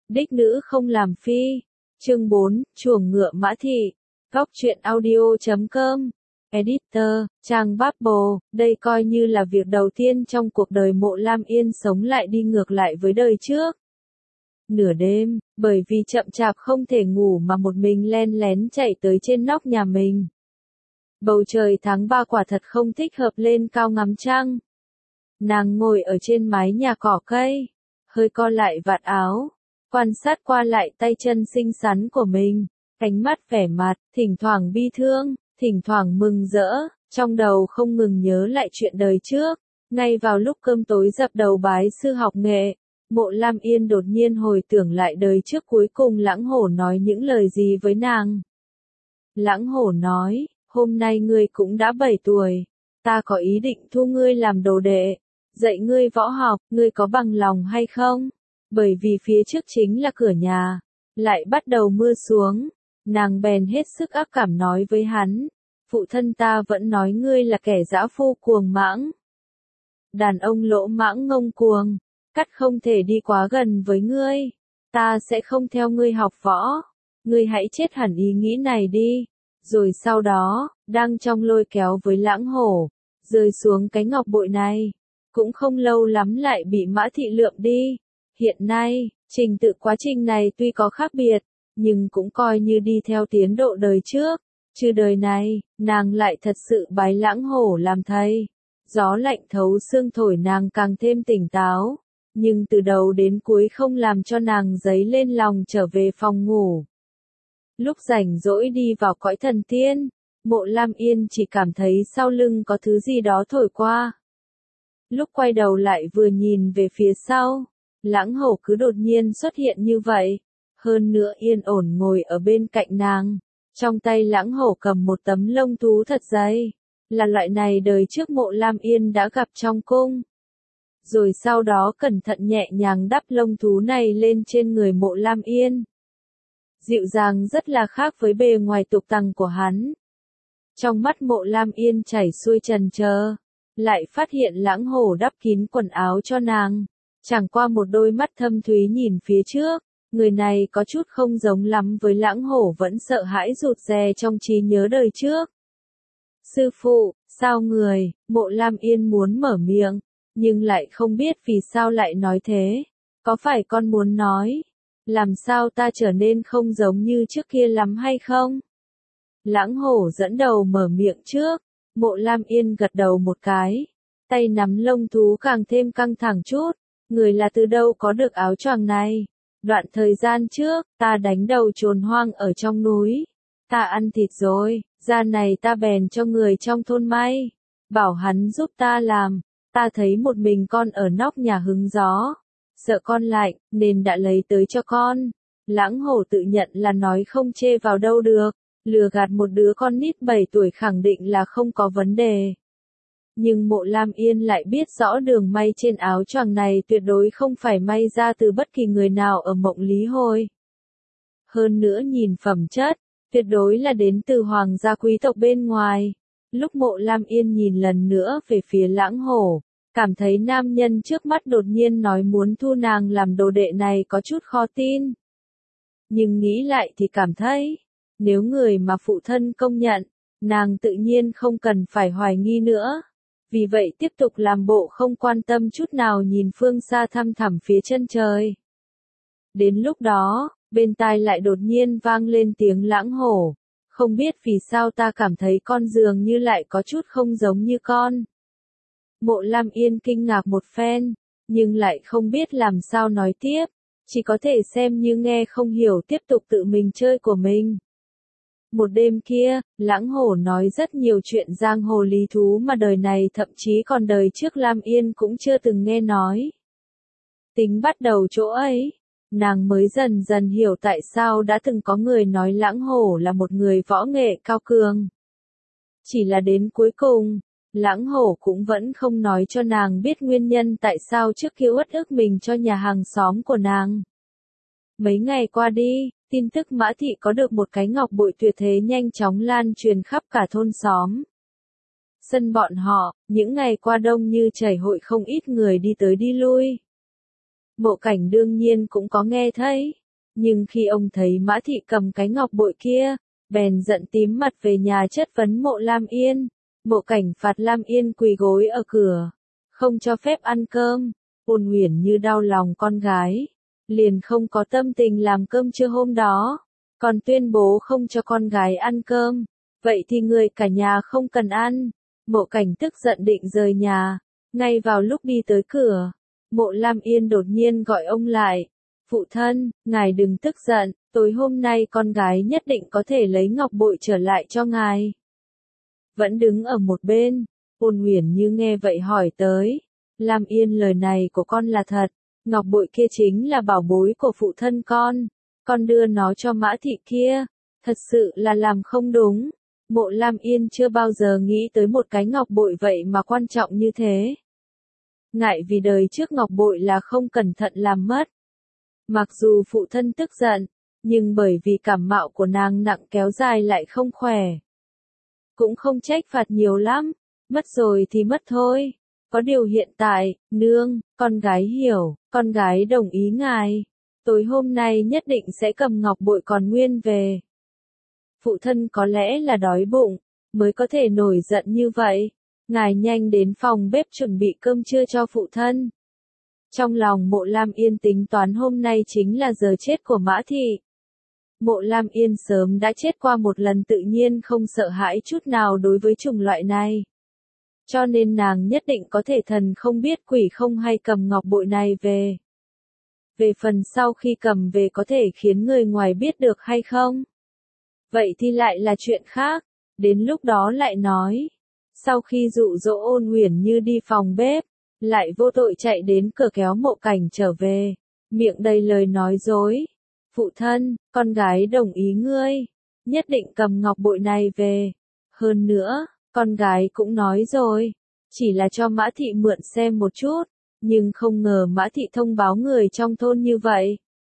Đích nữ không làm phi. Chương 4, chuồng ngựa Mã Thị. Góc truyện audio.com. Editor, trang Bubble. Đây coi như là việc đầu tiên trong cuộc đời Mộ Lam Yên sống lại đi ngược lại với đời trước. Nửa đêm, bởi vì chậm chạp không thể ngủ mà một mình len lén chạy tới trên nóc nhà mình. Bầu trời tháng 3 quả thật không thích hợp lên cao ngắm trăng. Nàng ngồi ở trên mái nhà cỏ cây, hơi co lại vạt áo, quan sát qua lại tay chân xinh xắn của mình, ánh mắt vẻ mặt, thỉnh thoảng bi thương, thỉnh thoảng mừng rỡ, trong đầu không ngừng nhớ lại chuyện đời trước. Ngay vào lúc cơm tối dập đầu bái sư học nghệ, Mộ Lam Yên đột nhiên hồi tưởng lại đời trước cuối cùng Lãng Hổ nói những lời gì với nàng. Lãng Hổ nói, hôm nay ngươi cũng đã 7 tuổi, ta có ý định thu ngươi làm đồ đệ, dạy ngươi võ học, ngươi có bằng lòng hay không? Bởi vì phía trước chính là cửa nhà, lại bắt đầu mưa xuống, nàng bèn hết sức ác cảm nói với hắn, phụ thân ta vẫn nói ngươi là kẻ dã phu cuồng mãng. Đàn ông lỗ mãng ngông cuồng, cắt không thể đi quá gần với ngươi, ta sẽ không theo ngươi học võ, ngươi hãy chết hẳn ý nghĩ này đi. Rồi sau đó, đang trong lôi kéo với Lãng Hổ, rơi xuống cái ngọc bội này, cũng không lâu lắm lại bị Mã Thị lượm đi. Hiện nay, trình tự quá trình này tuy có khác biệt, nhưng cũng coi như đi theo tiến độ đời trước. Chứ đời này, nàng lại thật sự bái Lãng Hổ làm thầy. Gió lạnh thấu xương thổi nàng càng thêm tỉnh táo, nhưng từ đầu đến cuối không làm cho nàng dấy lên lòng trở về phòng ngủ. Lúc rảnh rỗi đi vào cõi thần tiên, Mộ Lam Yên chỉ cảm thấy sau lưng có thứ gì đó thổi qua. Lúc quay đầu lại vừa nhìn về phía sau, Lãng Hổ cứ đột nhiên xuất hiện như vậy, hơn nữa yên ổn ngồi ở bên cạnh nàng. Trong tay Lãng Hổ cầm một tấm lông thú thật dày, là loại này đời trước Mộ Lam Yên đã gặp trong cung. Rồi sau đó cẩn thận nhẹ nhàng đắp lông thú này lên trên người Mộ Lam Yên. Dịu dàng rất là khác với bề ngoài tục tằng của hắn. Trong mắt Mộ Lam Yên chảy xuôi trần trờ, lại phát hiện Lãng Hổ đắp kín quần áo cho nàng, chẳng qua một đôi mắt thâm thúy nhìn phía trước, người này có chút không giống lắm với Lãng Hổ vẫn sợ hãi rụt rè trong trí nhớ đời trước. Sư phụ, sao người? Mộ Lam Yên muốn mở miệng, nhưng lại không biết vì sao lại nói thế. Có phải con muốn nói, làm sao ta trở nên không giống như trước kia lắm hay không? Lãng Hổ dẫn đầu mở miệng trước, Mộ Lam Yên gật đầu một cái, tay nắm lông thú càng thêm căng thẳng chút, người là từ đâu có được áo choàng này? Đoạn thời gian trước, ta đánh đầu trồn hoang ở trong núi, ta ăn thịt rồi, da này ta bèn cho người trong thôn may, bảo hắn giúp ta làm, ta thấy một mình con ở nóc nhà hứng gió, sợ con lạnh, nên đã lấy tới cho con. Lãng Hổ tự nhận là nói không chê vào đâu được, lừa gạt một đứa con nít 7 tuổi khẳng định là không có vấn đề. Nhưng Mộ Lam Yên lại biết rõ đường may trên áo choàng này tuyệt đối không phải may ra từ bất kỳ người nào ở Mộng Lý Hồi. Hơn nữa nhìn phẩm chất, tuyệt đối là đến từ hoàng gia quý tộc bên ngoài. Lúc Mộ Lam Yên nhìn lần nữa về phía Lãng Hổ, cảm thấy nam nhân trước mắt đột nhiên nói muốn thu nàng làm đồ đệ này có chút khó tin. Nhưng nghĩ lại thì cảm thấy, nếu người mà phụ thân công nhận, nàng tự nhiên không cần phải hoài nghi nữa. Vì vậy tiếp tục làm bộ không quan tâm chút nào nhìn phương xa thăm thẳm phía chân trời. Đến lúc đó, bên tai lại đột nhiên vang lên tiếng Lãng Hổ. Không biết vì sao ta cảm thấy con dường như lại có chút không giống như con. Mộ Lam Yên kinh ngạc một phen, nhưng lại không biết làm sao nói tiếp, chỉ có thể xem như nghe không hiểu tiếp tục tự mình chơi của mình. Một đêm kia, Lãng Hổ nói rất nhiều chuyện giang hồ lý thú mà đời này thậm chí còn đời trước Lam Yên cũng chưa từng nghe nói. Tính bắt đầu chỗ ấy, nàng mới dần dần hiểu tại sao đã từng có người nói Lãng Hổ là một người võ nghệ cao cường. Chỉ là đến cuối cùng, Lãng Hổ cũng vẫn không nói cho nàng biết nguyên nhân tại sao trước kia uất ức mình cho nhà hàng xóm của nàng. Mấy ngày qua đi, tin tức Mã Thị có được một cái ngọc bội tuyệt thế nhanh chóng lan truyền khắp cả thôn xóm. Sân bọn họ, những ngày qua đông như chảy hội không ít người đi tới đi lui. Mộ Cảnh đương nhiên cũng có nghe thấy, Nhưng khi ông thấy Mã Thị cầm cái ngọc bội kia, bèn giận tím mặt về nhà chất vấn Mộ Lam Yên. Mộ Cảnh phạt Lam Yên quỳ gối ở cửa, không cho phép ăn cơm. Ôn Uyển Như đau lòng con gái, liền không có tâm tình làm cơm trưa hôm đó, còn tuyên bố không cho con gái ăn cơm. Vậy thì người cả nhà không cần ăn. Mộ Cảnh tức giận định rời nhà, ngay vào lúc đi tới cửa, Mộ Lam Yên đột nhiên gọi ông lại. Phụ thân, ngài đừng tức giận, tối hôm nay con gái nhất định có thể lấy ngọc bội trở lại cho ngài. Vẫn đứng ở một bên, Ôn Uyển Như nghe vậy hỏi tới. Lam Yên, lời này của con là thật, ngọc bội kia chính là bảo bối của phụ thân con đưa nó cho Mã Thị kia, thật sự là làm không đúng. Mộ Lam Yên chưa bao giờ nghĩ tới một cái ngọc bội vậy mà quan trọng như thế. Ngại vì đời trước ngọc bội là không cẩn thận làm mất. Mặc dù phụ thân tức giận, nhưng bởi vì cảm mạo của nàng nặng kéo dài lại không khỏe. Cũng không trách phạt nhiều lắm, mất rồi thì mất thôi. Có điều hiện tại, nương, con gái hiểu, con gái đồng ý ngài. Tối hôm nay nhất định sẽ cầm ngọc bội còn nguyên về. Phụ thân có lẽ là đói bụng, mới có thể nổi giận như vậy. Ngài nhanh đến phòng bếp chuẩn bị cơm trưa cho phụ thân. Trong lòng Mộ Lam Yên tính toán hôm nay chính là giờ chết của Mã Thị. Mộ Lam Yên sớm đã chết qua một lần, tự nhiên không sợ hãi chút nào đối với chủng loại này. Cho nên nàng nhất định có thể thần không biết quỷ không hay cầm ngọc bội này về. Về phần sau khi cầm về có thể khiến người ngoài biết được hay không? Vậy thì lại là chuyện khác, đến lúc đó lại nói. Sau khi dụ dỗ Ôn Uyển Như đi phòng bếp, lại vô tội chạy đến cửa kéo Mộ Cảnh trở về, miệng đầy lời nói dối. Phụ thân, con gái đồng ý ngươi, nhất định cầm ngọc bội này về. Hơn nữa, con gái cũng nói rồi, chỉ là cho Mã Thị mượn xem một chút, nhưng không ngờ Mã Thị thông báo người trong thôn như vậy.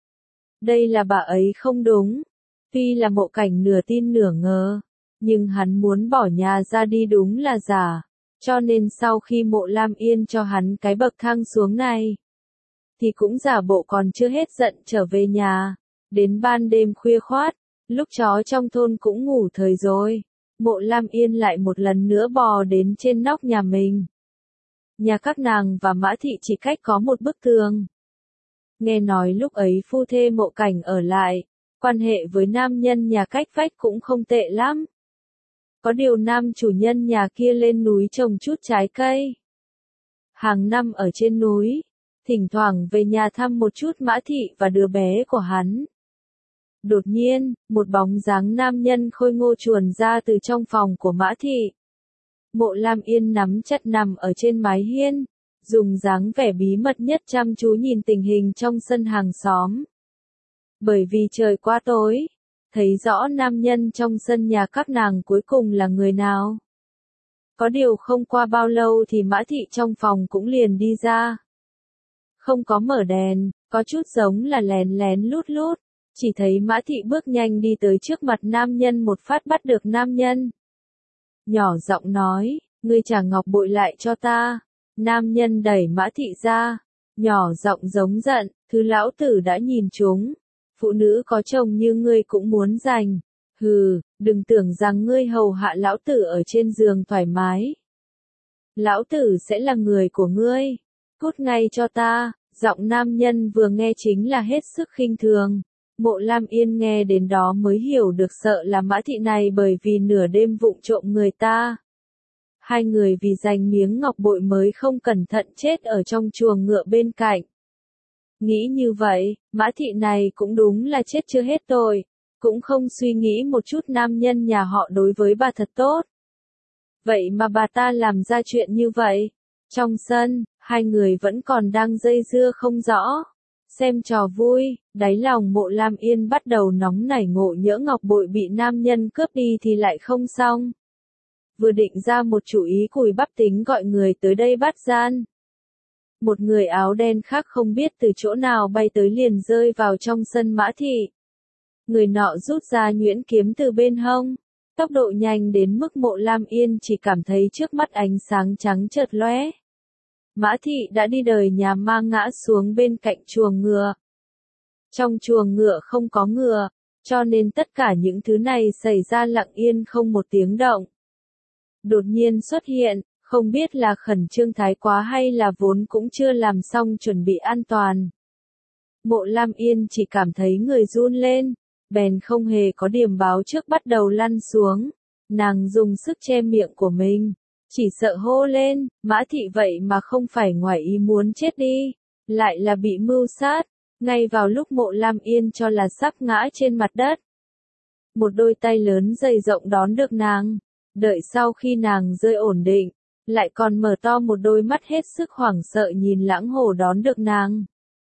Đây là bà ấy không đúng. Tuy là Mộ Cảnh nửa tin nửa ngờ, nhưng hắn muốn bỏ nhà ra đi đúng là giả. Cho nên sau khi Mộ Lam Yên cho hắn cái bậc thang xuống này, thì cũng giả bộ còn chưa hết giận trở về nhà. Đến ban đêm khuya khoát, lúc chó trong thôn cũng ngủ thời rồi, Mộ Lam Yên lại một lần nữa bò đến trên nóc nhà mình. Nhà các nàng và Mã Thị chỉ cách có một bức tường. Nghe nói lúc ấy phu thê Mộ Cảnh ở lại, quan hệ với nam nhân nhà cách vách cũng không tệ lắm. Có điều nam chủ nhân nhà kia lên núi trồng chút trái cây. Hàng năm ở trên núi, thỉnh thoảng về nhà thăm một chút Mã Thị và đứa bé của hắn. Đột nhiên, một bóng dáng nam nhân khôi ngô chuồn ra từ trong phòng của Mã Thị. Mộ Lam Yên nắm chặt nằm ở trên mái hiên, dùng dáng vẻ bí mật nhất chăm chú nhìn tình hình trong sân hàng xóm. Bởi vì trời quá tối, thấy rõ nam nhân trong sân nhà các nàng cuối cùng là người nào. Có điều không qua bao lâu thì Mã Thị trong phòng cũng liền đi ra. Không có mở đèn, có chút giống là lén lén lút lút, chỉ thấy Mã Thị bước nhanh đi tới trước mặt nam nhân một phát bắt được nam nhân. Nhỏ giọng nói, ngươi trả ngọc bội lại cho ta. Nam nhân đẩy Mã Thị ra, nhỏ giọng giống giận, thứ lão tử đã nhìn chúng. Phụ nữ có chồng như ngươi cũng muốn giành. Hừ, đừng tưởng rằng ngươi hầu hạ lão tử ở trên giường thoải mái. Lão tử sẽ là người của ngươi. Cút ngay cho ta. Giọng nam nhân vừa nghe chính là hết sức khinh thường. Mộ Lam Yên nghe đến đó mới hiểu được sợ là Mã Thị này bởi vì nửa đêm vụng trộm người ta. Hai người vì giành miếng ngọc bội mới không cẩn thận chết ở trong chuồng ngựa bên cạnh. Nghĩ như vậy, Mã Thị này cũng đúng là chết chưa hết tội, cũng không suy nghĩ một chút nam nhân nhà họ đối với bà thật tốt. Vậy mà bà ta làm ra chuyện như vậy. Trong sân, hai người vẫn còn đang dây dưa không rõ. Xem trò vui, đáy lòng Mộ Lam Yên bắt đầu nóng nảy, ngộ nhỡ ngọc bội bị nam nhân cướp đi thì lại không xong. Vừa định ra một chủ ý cùi bắp tính gọi người tới đây bắt gian. Một người áo đen khác không biết từ chỗ nào bay tới liền rơi vào trong sân Mã Thị. Người nọ rút ra nhuyễn kiếm từ bên hông. Tốc độ nhanh đến mức Mộ Lam Yên chỉ cảm thấy trước mắt ánh sáng trắng chợt lóe. Mã Thị đã đi đời nhà ma ngã xuống bên cạnh chuồng ngựa. Trong chuồng ngựa không có ngựa, cho nên tất cả những thứ này xảy ra lặng yên không một tiếng động. Đột nhiên xuất hiện, không biết là khẩn trương thái quá hay là vốn cũng chưa làm xong chuẩn bị an toàn. Mộ Lam Yên chỉ cảm thấy người run lên, bèn không hề có điểm báo trước bắt đầu lăn xuống. Nàng dùng sức che miệng của mình, chỉ sợ hô lên, Mã Thị vậy mà không phải ngoài ý muốn chết đi, lại là bị mưu sát. Ngay vào lúc Mộ Lam Yên cho là sắp ngã trên mặt đất, một đôi tay lớn dày rộng đón được nàng, đợi sau khi nàng rơi ổn định, lại còn mở to một đôi mắt hết sức hoảng sợ nhìn Lãng Hổ đón được nàng.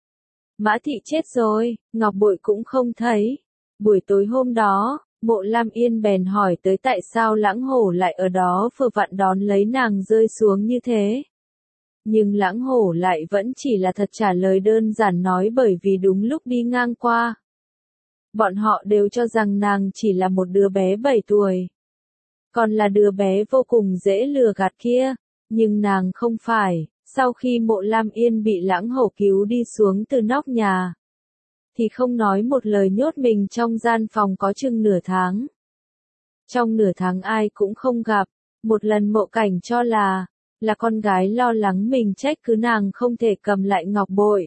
Mã Thị chết rồi, Ngọc Bội cũng không thấy. Buổi tối hôm đó, Mộ Lam Yên bèn hỏi tới tại sao Lãng Hổ lại ở đó vừa vặn đón lấy nàng rơi xuống như thế. Nhưng Lãng Hổ lại vẫn chỉ là thật trả lời đơn giản nói bởi vì đúng lúc đi ngang qua. Bọn họ đều cho rằng nàng chỉ là một đứa bé 7 tuổi. Còn là đứa bé vô cùng dễ lừa gạt kia, nhưng nàng không phải. Sau khi Mộ Lam Yên bị Lãng Hổ cứu đi xuống từ nóc nhà, thì không nói một lời nhốt mình trong gian phòng có chừng nửa tháng. Trong nửa tháng ai cũng không gặp, một lần Mộ Cảnh cho là con gái lo lắng mình trách cứ nàng không thể cầm lại ngọc bội.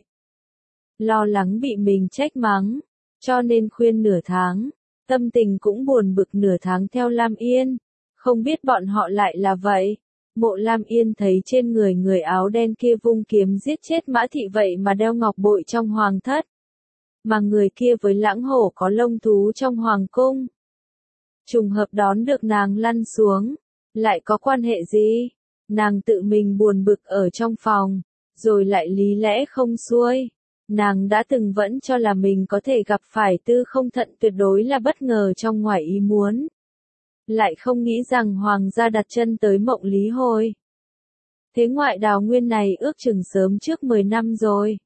Lo lắng bị mình trách mắng, cho nên khuyên nửa tháng, tâm tình cũng buồn bực nửa tháng theo Lam Yên, không biết bọn họ lại là vậy. Mộ Lam Yên thấy trên người áo đen kia vung kiếm giết chết Mã Thị vậy mà đeo ngọc bội trong hoàng thất. Mà người kia với Lãng Hổ có lông thú trong hoàng cung. Trùng hợp đón được nàng lăn xuống, lại có quan hệ gì? Nàng tự mình buồn bực ở trong phòng, rồi lại lý lẽ không xuôi. Nàng đã từng vẫn cho là mình có thể gặp phải Tư Không Thận tuyệt đối là bất ngờ trong ngoài ý muốn. Lại không nghĩ rằng hoàng gia đặt chân tới Mộng Lý Hồi. Thế ngoại đào nguyên này ước chừng sớm trước 10 năm rồi.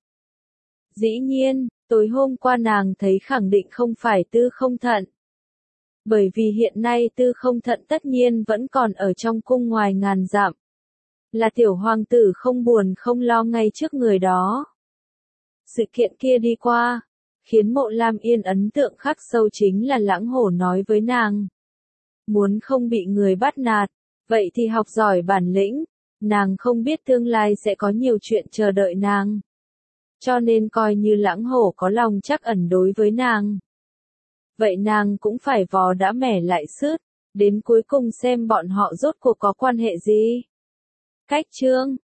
Dĩ nhiên, tối hôm qua nàng thấy khẳng định không phải Tư Không Thận. Bởi vì hiện nay Tư Không Thận tất nhiên vẫn còn ở trong cung ngoài ngàn dặm. Là tiểu hoàng tử không buồn không lo ngay trước người đó. Sự kiện kia đi qua, khiến Mộ Lam Yên ấn tượng khắc sâu chính là Lãng Hổ nói với nàng. Muốn không bị người bắt nạt, vậy thì học giỏi bản lĩnh, nàng không biết tương lai sẽ có nhiều chuyện chờ đợi nàng. Cho nên coi như Lãng Hổ có lòng trắc ẩn đối với nàng. Vậy nàng cũng phải vò đã mẻ lại sứt, đến cuối cùng xem bọn họ rốt cuộc có quan hệ gì. Cách chương